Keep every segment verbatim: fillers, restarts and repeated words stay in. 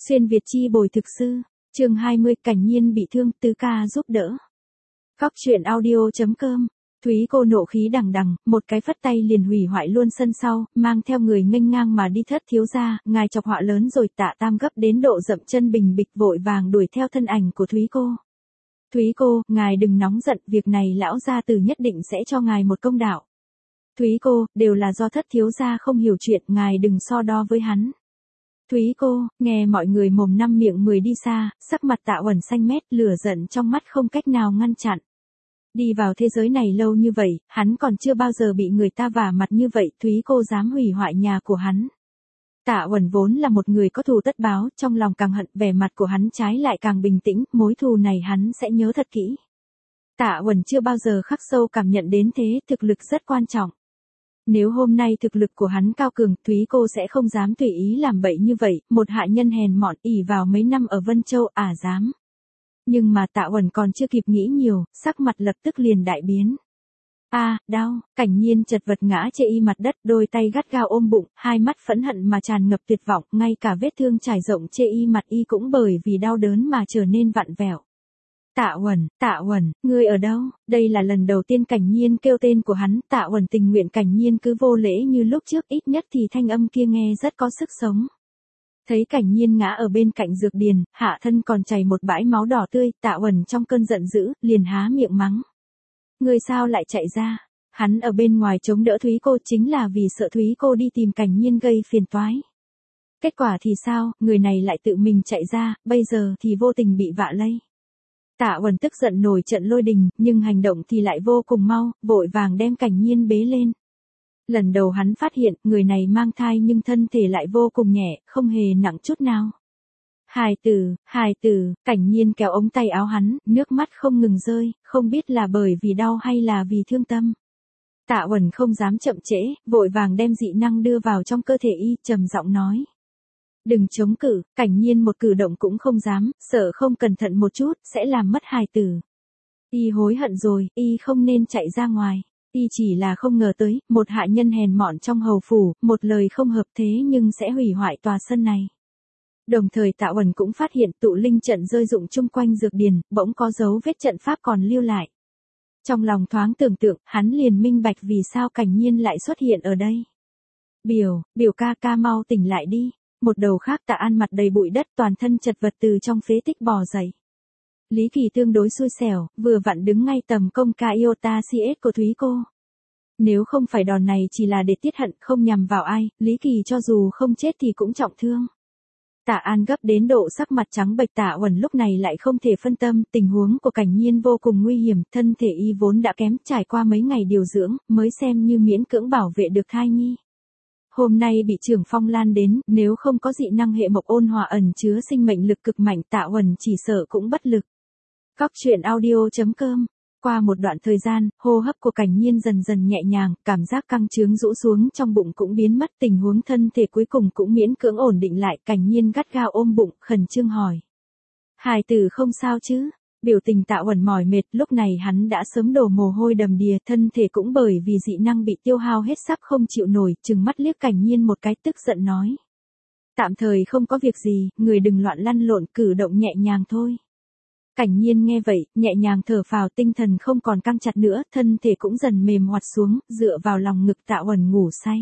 Xuyên Việt chi bồi thực sư, chương hai mươi, Cảnh Nhiên bị thương, Tứ ca giúp đỡ. Góc truyện audio.com. Thúy cô nộ khí đằng đằng, một cái phất tay liền hủy hoại luôn sân sau, mang theo người nghênh ngang mà đi. Thất thiếu gia, ngài chọc họa lớn rồi. Tạ Tam gấp đến độ dậm chân bình bịch vội vàng đuổi theo thân ảnh của Thúy cô. Thúy cô, ngài đừng nóng giận, việc này lão gia tử nhất định sẽ cho ngài một công đạo. Thúy cô, đều là do thất thiếu gia không hiểu chuyện, ngài đừng so đo với hắn. Thúy cô, nghe mọi người mồm năm miệng mười đi xa, sắc mặt Tạ Uẩn xanh mét, lửa giận trong mắt không cách nào ngăn chặn. Đi vào thế giới này lâu như vậy, hắn còn chưa bao giờ bị người ta vả mặt như vậy. Thúy cô dám hủy hoại nhà của hắn. Tạ Uẩn vốn là một người có thù tất báo, trong lòng càng hận, vẻ mặt của hắn trái lại càng bình tĩnh, mối thù này hắn sẽ nhớ thật kỹ. Tạ Uẩn chưa bao giờ khắc sâu cảm nhận đến thế, thực lực rất quan trọng. Nếu hôm nay thực lực của hắn cao cường, Thúy cô sẽ không dám tùy ý làm bậy như vậy. Một hạ nhân hèn mọn ỷ vào mấy năm ở Vân Châu, ả dám. Nhưng mà Tạ Uẩn còn chưa kịp nghĩ nhiều, sắc mặt lập tức liền đại biến. A, à, đau, Cảnh Nhiên chật vật ngã chê y mặt đất, đôi tay gắt gao ôm bụng, hai mắt phẫn hận mà tràn ngập tuyệt vọng, ngay cả vết thương trải rộng chê y mặt y cũng bởi vì đau đớn mà trở nên vặn vẹo. Tạ Uẩn, Tạ Uẩn, ngươi ở đâu? Đây là lần đầu tiên Cảnh Nhiên kêu tên của hắn. Tạ Uẩn tình nguyện Cảnh Nhiên cứ vô lễ như lúc trước, ít nhất thì thanh âm kia nghe rất có sức sống. Thấy Cảnh Nhiên ngã ở bên cạnh dược điền, hạ thân còn chảy một bãi máu đỏ tươi, Tạ Uẩn trong cơn giận dữ, liền há miệng mắng. Ngươi sao lại chạy ra? Hắn ở bên ngoài chống đỡ Thúy cô chính là vì sợ Thúy cô đi tìm Cảnh Nhiên gây phiền toái. Kết quả thì sao, người này lại tự mình chạy ra, bây giờ thì vô tình bị vạ lây. Tạ Uẩn tức giận nổi trận lôi đình, nhưng hành động thì lại vô cùng mau, vội vàng đem Cảnh Nhiên bế lên. Lần đầu hắn phát hiện, người này mang thai nhưng thân thể lại vô cùng nhẹ, không hề nặng chút nào. Hài tử, hài tử, Cảnh Nhiên kéo ống tay áo hắn, nước mắt không ngừng rơi, không biết là bởi vì đau hay là vì thương tâm. Tạ Uẩn không dám chậm trễ, vội vàng đem dị năng đưa vào trong cơ thể y, trầm giọng nói. Đừng chống cự, Cảnh Nhiên một cử động cũng không dám, sợ không cẩn thận một chút, sẽ làm mất hài tử. Y hối hận rồi, y không nên chạy ra ngoài. Y chỉ là không ngờ tới, một hạ nhân hèn mọn trong hầu phủ, một lời không hợp thế nhưng sẽ hủy hoại tòa sân này. Đồng thời Tạ Uẩn cũng phát hiện tụ linh trận rơi rụng chung quanh dược điền, bỗng có dấu vết trận pháp còn lưu lại. Trong lòng thoáng tưởng tượng, hắn liền minh bạch vì sao Cảnh Nhiên lại xuất hiện ở đây. Biểu, biểu ca ca mau tỉnh lại đi. Một đầu khác Tạ An mặt đầy bụi đất, toàn thân chật vật từ trong phế tích bò dậy. Lý Kỳ tương đối xui xẻo, vừa vặn đứng ngay tầm công ca Iota xê ét của Thúy cô. Nếu không phải đòn này chỉ là để tiết hận không nhằm vào ai, Lý Kỳ cho dù không chết thì cũng trọng thương. Tạ An gấp đến độ sắc mặt trắng bệch. Tạ Uẩn lúc này lại không thể phân tâm, tình huống của Cảnh Nhiên vô cùng nguy hiểm, thân thể y vốn đã kém, trải qua mấy ngày điều dưỡng, mới xem như miễn cưỡng bảo vệ được thai nhi. Hôm nay bị trưởng phong lan đến, nếu không có dị năng hệ mộc ôn hòa ẩn chứa sinh mệnh lực cực mạnh, Tạ Uẩn chỉ sợ cũng bất lực. Góc truyện audio.com. Qua một đoạn thời gian, hô hấp của Cảnh Nhiên dần dần nhẹ nhàng, cảm giác căng trướng rũ xuống trong bụng cũng biến mất, tình huống thân thể cuối cùng cũng miễn cưỡng ổn định lại. Cảnh Nhiên gắt gao ôm bụng, khẩn trương hỏi. Hài tử không sao chứ? Biểu tình Tạ Uẩn mỏi mệt, lúc này hắn đã sớm đổ mồ hôi đầm đìa, thân thể cũng bởi vì dị năng bị tiêu hao hết sắp không chịu nổi, trừng mắt liếc Cảnh Nhiên một cái, tức giận nói. Tạm thời không có việc gì, người đừng loạn lăn lộn, cử động nhẹ nhàng thôi. Cảnh Nhiên nghe vậy, nhẹ nhàng thở phào, tinh thần không còn căng chặt nữa, thân thể cũng dần mềm hoạt xuống, dựa vào lòng ngực Tạ Uẩn ngủ say.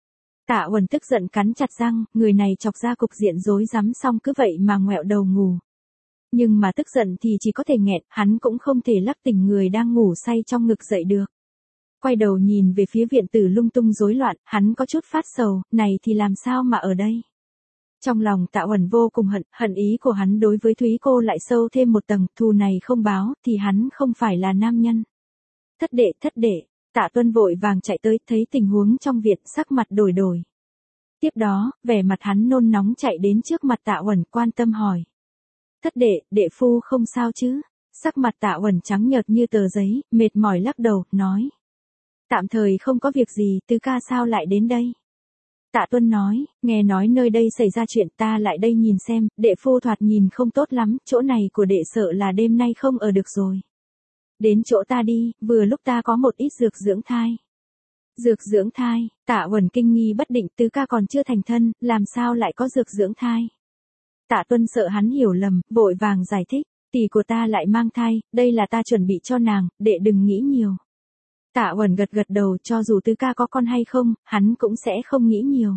Tạ Uẩn tức giận cắn chặt răng, người này chọc ra cục diện rối rắm, xong cứ vậy mà ngoẹo đầu ngủ. Nhưng mà tức giận thì chỉ có thể nghẹn, hắn cũng không thể lắc tỉnh người đang ngủ say trong ngực dậy được. Quay đầu nhìn về phía viện tử lung tung rối loạn, hắn có chút phát sầu, này thì làm sao mà ở đây? Trong lòng Tạ Uẩn vô cùng hận, hận ý của hắn đối với Thúy cô lại sâu thêm một tầng, thù này không báo, thì hắn không phải là nam nhân. Thất đệ, thất đệ, Tạ Tuân vội vàng chạy tới, thấy tình huống trong viện, sắc mặt đổi đổi. Tiếp đó, vẻ mặt hắn nôn nóng chạy đến trước mặt Tạ Uẩn, quan tâm hỏi. Thất đệ, đệ phu không sao chứ? Sắc mặt Tạ Uẩn trắng nhợt như tờ giấy, mệt mỏi lắc đầu, nói. Tạm thời không có việc gì, Tứ ca sao lại đến đây? Tạ Tuân nói, nghe nói nơi đây xảy ra chuyện, ta lại đây nhìn xem, đệ phu thoạt nhìn không tốt lắm, chỗ này của đệ sợ là đêm nay không ở được rồi. Đến chỗ ta đi, vừa lúc ta có một ít dược dưỡng thai. Dược dưỡng thai, Tạ Uẩn kinh nghi bất định, Tứ ca còn chưa thành thân, làm sao lại có dược dưỡng thai? Tạ Tuân sợ hắn hiểu lầm, vội vàng giải thích, tỷ của ta lại mang thai, đây là ta chuẩn bị cho nàng, đệ đừng nghĩ nhiều. Tạ Uẩn gật gật đầu, cho dù tứ ca có con hay không, hắn cũng sẽ không nghĩ nhiều.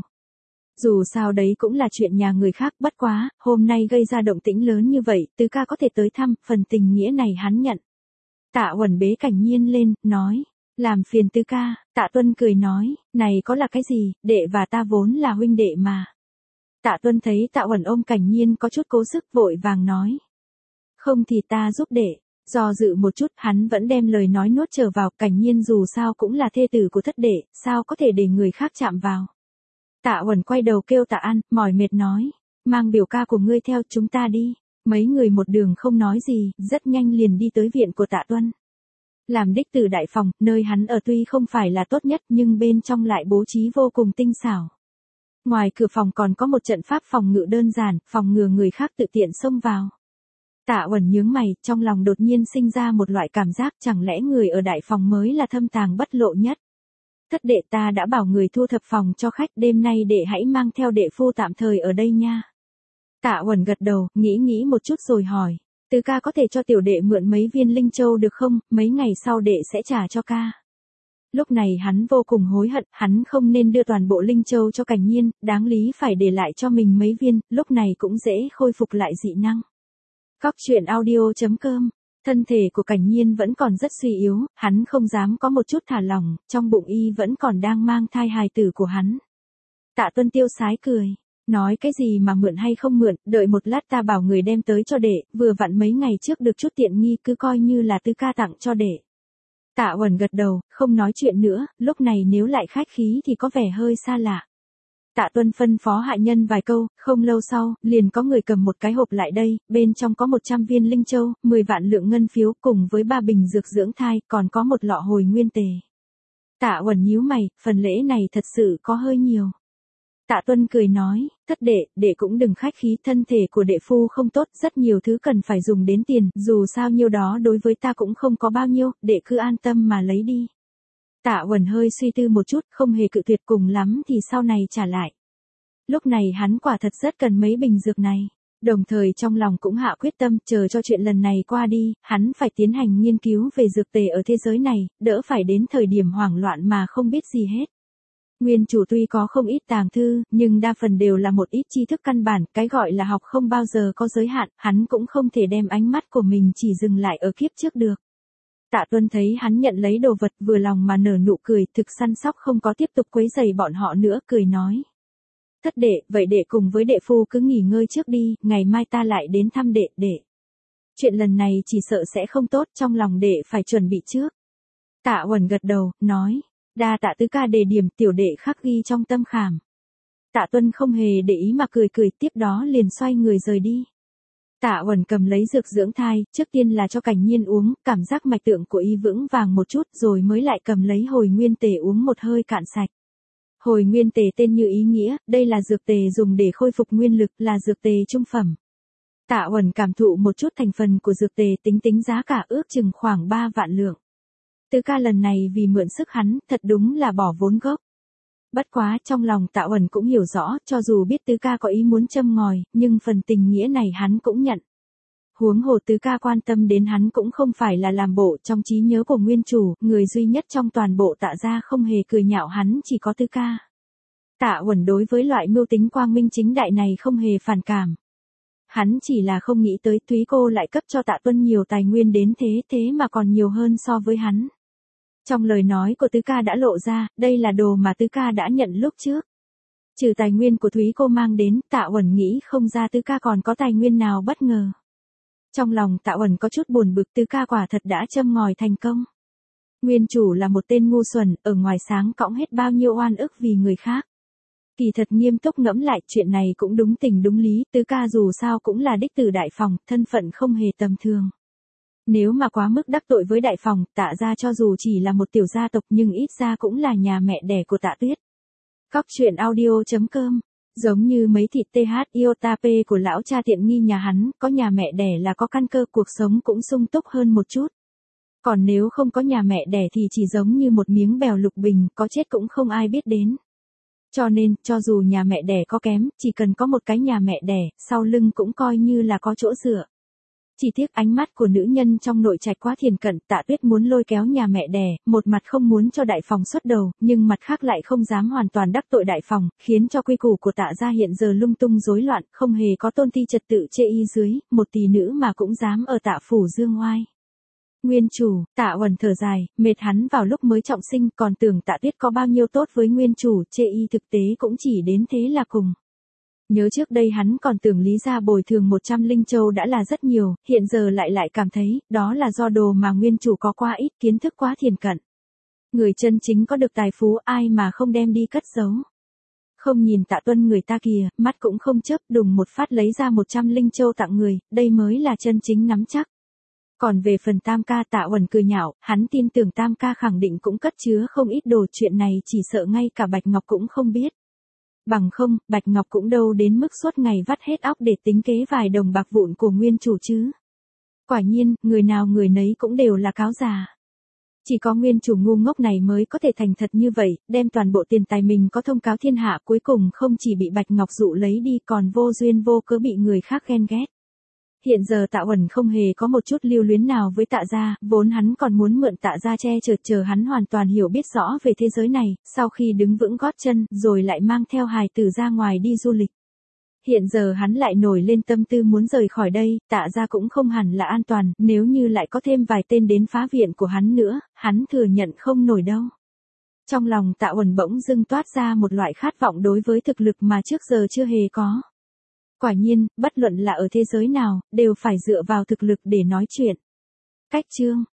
Dù sao đấy cũng là chuyện nhà người khác, bất quá, hôm nay gây ra động tĩnh lớn như vậy, tứ ca có thể tới thăm, phần tình nghĩa này hắn nhận. Tạ Uẩn bế Cảnh Nhiên lên, nói, làm phiền tứ ca. Tạ Tuân cười nói, này có là cái gì, đệ và ta vốn là huynh đệ mà. Tạ Tuân thấy Tạ Uẩn ôm Cảnh Nhiên có chút cố sức, vội vàng nói, không thì ta giúp đệ. Do dự một chút, hắn vẫn đem lời nói nuốt trở vào, Cảnh Nhiên dù sao cũng là thê tử của thất đệ, sao có thể để người khác chạm vào. Tạ Uẩn quay đầu kêu Tạ An, mỏi mệt nói, mang biểu ca của ngươi theo chúng ta đi. Mấy người một đường không nói gì, rất nhanh liền đi tới viện của Tạ Tuân. Làm đích tử đại phòng, nơi hắn ở tuy không phải là tốt nhất nhưng bên trong lại bố trí vô cùng tinh xảo. Ngoài cửa phòng còn có một trận pháp phòng ngự đơn giản, phòng ngừa người khác tự tiện xông vào. Tạ Uẩn nhướng mày, trong lòng đột nhiên sinh ra một loại cảm giác chẳng lẽ người ở đại phòng mới là thâm tàng bất lộ nhất. Thất đệ ta đã bảo người thu thập phòng cho khách, đêm nay đệ hãy mang theo đệ phu tạm thời ở đây nha. Tạ Uẩn gật đầu, nghĩ nghĩ một chút rồi hỏi, tứ ca có thể cho tiểu đệ mượn mấy viên linh châu được không, mấy ngày sau đệ sẽ trả cho ca. Lúc này hắn vô cùng hối hận, hắn không nên đưa toàn bộ linh châu cho Cảnh Nhiên, đáng lý phải để lại cho mình mấy viên, lúc này cũng dễ khôi phục lại dị năng. Cóc truyện audio chấm com. Thân thể của Cảnh Nhiên vẫn còn rất suy yếu, hắn không dám có một chút thả lỏng, trong bụng y vẫn còn đang mang thai hài tử của hắn. Tạ Tuân tiêu sái cười, nói cái gì mà mượn hay không mượn, đợi một lát ta bảo người đem tới cho đệ, vừa vặn mấy ngày trước được chút tiện nghi cứ coi như là tứ ca tặng cho đệ. Tạ Uẩn gật đầu, không nói chuyện nữa, lúc này nếu lại khách khí thì có vẻ hơi xa lạ. Tạ Tuân phân phó hạ nhân vài câu, không lâu sau, liền có người cầm một cái hộp lại đây, bên trong có một trăm viên linh châu, mười vạn lượng ngân phiếu cùng với ba bình dược dưỡng thai, còn có một lọ hồi nguyên tề. Tạ Uẩn nhíu mày, phần lễ này thật sự có hơi nhiều. Tạ Tuân cười nói, thất đệ, đệ cũng đừng khách khí, thân thể của đệ phu không tốt, rất nhiều thứ cần phải dùng đến tiền, dù sao nhiêu đó đối với ta cũng không có bao nhiêu, đệ cứ an tâm mà lấy đi. Tạ Uẩn hơi suy tư một chút, không hề cự tuyệt, cùng lắm thì sau này trả lại. Lúc này hắn quả thật rất cần mấy bình dược này, đồng thời trong lòng cũng hạ quyết tâm, chờ cho chuyện lần này qua đi, hắn phải tiến hành nghiên cứu về dược tề ở thế giới này, đỡ phải đến thời điểm hoảng loạn mà không biết gì hết. Nguyên chủ tuy có không ít tàng thư, nhưng đa phần đều là một ít tri thức căn bản, cái gọi là học không bao giờ có giới hạn, hắn cũng không thể đem ánh mắt của mình chỉ dừng lại ở kiếp trước được. Tạ Tuân thấy hắn nhận lấy đồ vật, vừa lòng mà nở nụ cười, thực săn sóc không có tiếp tục quấy rầy bọn họ nữa, cười nói. Thất đệ, vậy đệ cùng với đệ phu cứ nghỉ ngơi trước đi, ngày mai ta lại đến thăm đệ, đệ. Chuyện lần này chỉ sợ sẽ không tốt, trong lòng đệ phải chuẩn bị trước. Tạ Uẩn gật đầu, nói. Đa tạ tứ ca đề điểm, tiểu đệ khắc ghi trong tâm khảm. Tạ Tuân không hề để ý mà cười cười, tiếp đó liền xoay người rời đi. Tạ Uẩn cầm lấy dược dưỡng thai, trước tiên là cho Cảnh Nhiên uống, cảm giác mạch tượng của y vững vàng một chút, rồi mới lại cầm lấy hồi nguyên tề uống một hơi cạn sạch. Hồi nguyên tề tên như ý nghĩa, đây là dược tề dùng để khôi phục nguyên lực, là dược tề trung phẩm. Tạ Uẩn cảm thụ một chút thành phần của dược tề, tính tính giá cả ước chừng khoảng ba vạn lượng. Tứ ca lần này vì mượn sức hắn, thật đúng là bỏ vốn gốc. Bất quá, trong lòng Tạ Uẩn cũng hiểu rõ, cho dù biết tứ ca có ý muốn châm ngòi, nhưng phần tình nghĩa này hắn cũng nhận. Huống hồ tứ ca quan tâm đến hắn cũng không phải là làm bộ, trong trí nhớ của nguyên chủ, người duy nhất trong toàn bộ Tạ gia không hề cười nhạo hắn chỉ có tứ ca. Tạ Uẩn đối với loại mưu tính quang minh chính đại này không hề phản cảm. Hắn chỉ là không nghĩ tới Thúy cô lại cấp cho Tạ Tuân nhiều tài nguyên đến thế, thế mà còn nhiều hơn so với hắn. Trong lời nói của tứ ca đã lộ ra, đây là đồ mà tứ ca đã nhận lúc trước. Trừ tài nguyên của Thúy cô mang đến, Tạ Uẩn nghĩ không ra tứ ca còn có tài nguyên nào bất ngờ. Trong lòng Tạ Uẩn có chút buồn bực, tứ ca quả thật đã châm ngòi thành công. Nguyên chủ là một tên ngu xuẩn, ở ngoài sáng cõng hết bao nhiêu oan ức vì người khác. Kỳ thật nghiêm túc ngẫm lại, chuyện này cũng đúng tình đúng lý, tứ ca dù sao cũng là đích tử đại phòng, thân phận không hề tầm thường. Nếu mà quá mức đắc tội với đại phòng, Tạ gia cho dù chỉ là một tiểu gia tộc nhưng ít ra cũng là nhà mẹ đẻ của Tạ Tuyết. Cóc truyện audio chấm com. Giống như mấy thịt tê hát iota pê của lão cha tiện nghi nhà hắn, có nhà mẹ đẻ là có căn cơ, cuộc sống cũng sung túc hơn một chút. Còn nếu không có nhà mẹ đẻ thì chỉ giống như một miếng bèo lục bình, có chết cũng không ai biết đến. Cho nên, cho dù nhà mẹ đẻ có kém, chỉ cần có một cái nhà mẹ đẻ, sau lưng cũng coi như là có chỗ dựa. Chỉ tiếc ánh mắt của nữ nhân trong nội trạch quá thiền cận, Tạ Tuyết muốn lôi kéo nhà mẹ đẻ, một mặt không muốn cho đại phòng xuất đầu, nhưng mặt khác lại không dám hoàn toàn đắc tội đại phòng, khiến cho quy củ của Tạ gia hiện giờ lung tung rối loạn, không hề có tôn ti trật tự chê y dưới, một tỷ nữ mà cũng dám ở Tạ phủ dương oai. Nguyên chủ, Tạ Uẩn thở dài, mệt hắn vào lúc mới trọng sinh, còn tưởng Tạ Tuyết có bao nhiêu tốt với nguyên chủ, chê y thực tế cũng chỉ đến thế là cùng. Nhớ trước đây hắn còn tưởng Lý gia bồi thường một trăm linh châu đã là rất nhiều, hiện giờ lại lại cảm thấy, đó là do đồ mà nguyên chủ có quá ít, kiến thức quá thiền cận. Người chân chính có được tài phú ai mà không đem đi cất giấu. Không nhìn Tạ Tuân người ta kìa, mắt cũng không chớp, đùng một phát lấy ra một trăm linh châu tặng người, đây mới là chân chính nắm chắc. Còn về phần Tam ca, Tạ Uẩn cười nhạo, hắn tin tưởng Tam ca khẳng định cũng cất chứa không ít đồ, chuyện này chỉ sợ ngay cả Bạch Ngọc cũng không biết. Bằng không, Bạch Ngọc cũng đâu đến mức suốt ngày vắt hết óc để tính kế vài đồng bạc vụn của nguyên chủ chứ. Quả nhiên, người nào người nấy cũng đều là cáo già. Chỉ có nguyên chủ ngu ngốc này mới có thể thành thật như vậy, đem toàn bộ tiền tài mình có thông cáo thiên hạ, cuối cùng không chỉ bị Bạch Ngọc dụ lấy đi còn vô duyên vô cớ bị người khác ghen ghét. Hiện giờ Tạ Uẩn không hề có một chút lưu luyến nào với Tạ gia, vốn hắn còn muốn mượn Tạ gia che chở chờ hắn hoàn toàn hiểu biết rõ về thế giới này, sau khi đứng vững gót chân, rồi lại mang theo hài tử ra ngoài đi du lịch. Hiện giờ hắn lại nổi lên tâm tư muốn rời khỏi đây, Tạ gia cũng không hẳn là an toàn, nếu như lại có thêm vài tên đến phá viện của hắn nữa, hắn thừa nhận không nổi đâu. Trong lòng Tạ Uẩn bỗng dưng toát ra một loại khát vọng đối với thực lực mà trước giờ chưa hề có. Quả nhiên, bất luận là ở thế giới nào, đều phải dựa vào thực lực để nói chuyện. Cách chương